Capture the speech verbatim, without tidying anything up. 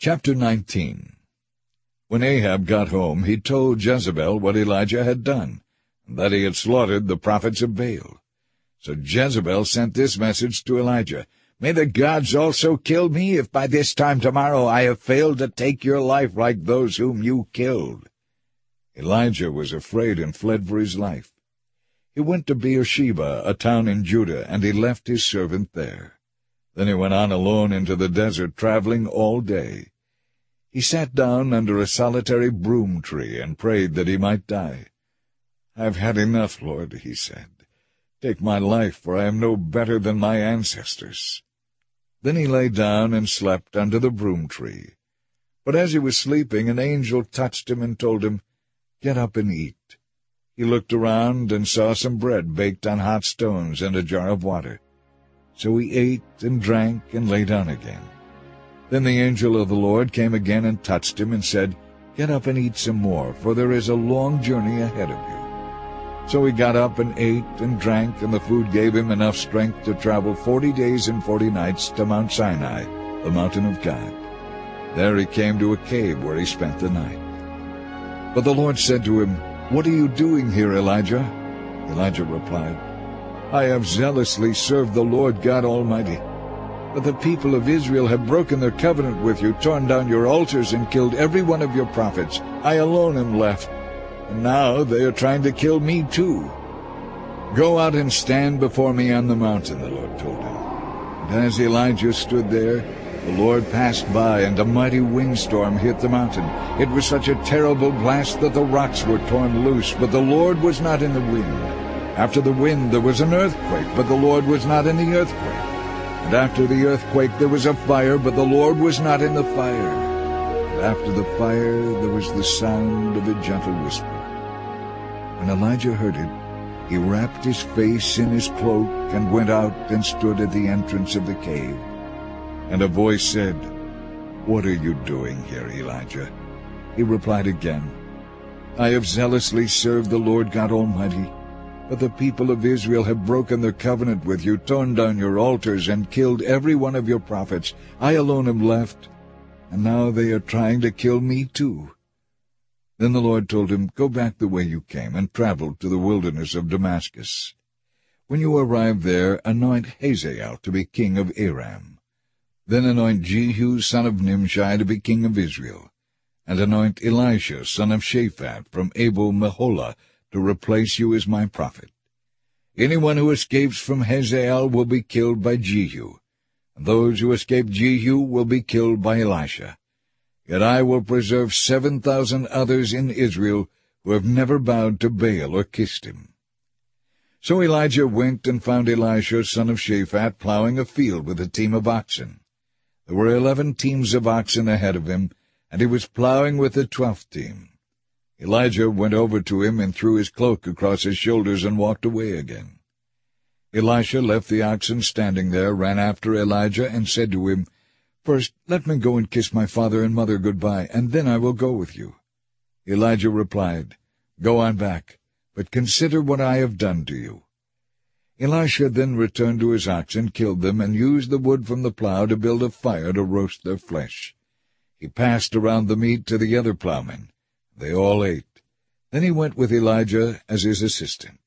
Chapter nineteen. When Ahab got home, he told Jezebel what Elijah had done, and that he had slaughtered the prophets of Baal. So Jezebel sent this message to Elijah, "May the gods also kill me, if by this time tomorrow I have failed to take your life like those whom you killed." Elijah was afraid and fled for his life. He went to Beersheba, a town in Judah, and he left his servant there. Then he went on alone into the desert, traveling all day. He sat down under a solitary broom tree and prayed that he might die. "I have had enough, Lord," he said. "Take my life, for I am no better than my ancestors." Then he lay down and slept under the broom tree. But as he was sleeping, an angel touched him and told him, "Get up and eat." He looked around and saw some bread baked on hot stones and a jar of water. So he ate and drank and lay down again. Then the angel of the Lord came again and touched him and said, "Get up and eat some more, for there is a long journey ahead of you." So he got up and ate and drank, and the food gave him enough strength to travel forty days and forty nights to Mount Sinai, the mountain of God. There he came to a cave where he spent the night. But the Lord said to him, "What are you doing here, Elijah?" Elijah replied, "I have zealously served the Lord God Almighty. But the people of Israel have broken their covenant with you, torn down your altars, and killed every one of your prophets. I alone am left, and now they are trying to kill me too. Go out and stand before me on the mountain," the Lord told him. And as Elijah stood there, the Lord passed by, and a mighty windstorm hit the mountain. It was such a terrible blast that the rocks were torn loose, but the Lord was not in the wind. After the wind there was an earthquake, but the Lord was not in the earthquake. And after the earthquake there was a fire, but the Lord was not in the fire. And after the fire there was the sound of a gentle whisper. When Elijah heard it, he wrapped his face in his cloak and went out and stood at the entrance of the cave. And a voice said, "What are you doing here, Elijah?" He replied again, "I have zealously served the Lord God Almighty. But the people of Israel have broken their covenant with you, torn down your altars, and killed every one of your prophets. I alone am left, and now they are trying to kill me too." Then the Lord told him, "Go back the way you came, and travel to the wilderness of Damascus. When you arrive there, anoint Hazael to be king of Aram. Then anoint Jehu son of Nimshi to be king of Israel, and anoint Elisha son of Shaphat from Abel-Meholah to replace you as my prophet. Anyone who escapes from Hazael will be killed by Jehu, and those who escape Jehu will be killed by Elisha. Yet I will preserve seven thousand others in Israel who have never bowed to Baal or kissed him." So Elijah went and found Elisha son of Shaphat plowing a field with a team of oxen. There were eleven teams of oxen ahead of him, and he was plowing with the twelfth team. Elijah went over to him and threw his cloak across his shoulders and walked away again. Elisha left the oxen standing there, ran after Elijah, and said to him, "First, let me go and kiss my father and mother good-bye, and then I will go with you." Elijah replied, "Go on back, but consider what I have done to you." Elisha then returned to his oxen, killed them, and used the wood from the plow to build a fire to roast their flesh. He passed around the meat to the other plowmen. They all ate. Then he went with Elijah as his assistant.